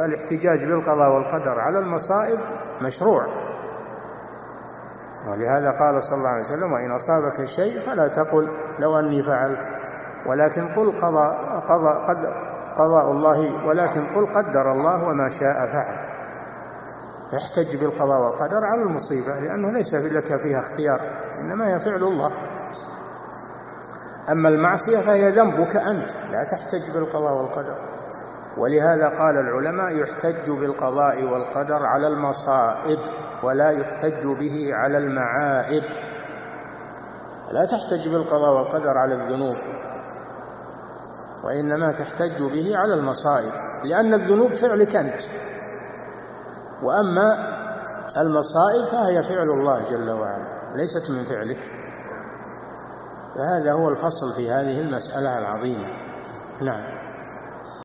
والاحتجاج بالقضاء والقدر على المصائب مشروع. ولهذا قال صلى الله عليه وسلم: وإن أصابك شيء فلا تقل لو أني فعلت، ولكن قل قضاء الله، ولكن قل قدر الله وما شاء فعل. فاحتج بالقضاء والقدر على المصيبة، لأنه ليس لك فيها اختيار، إنما هي فعل الله. أما المعصية فهي ذنبك أنت، لا تحتج بالقضاء والقدر. ولهذا قال العلماء: يحتج بالقضاء والقدر على المصائب، ولا يحتج به على المعائب. لا تحتج بالقضاء والقدر على الذنوب، وإنما تحتج به على المصائب، لأن الذنوب فعلك أنت، وأما المصائب فهي فعل الله جل وعلا، ليست من فعلك. فهذا هو الفصل في هذه المسألة العظيمة. نعم.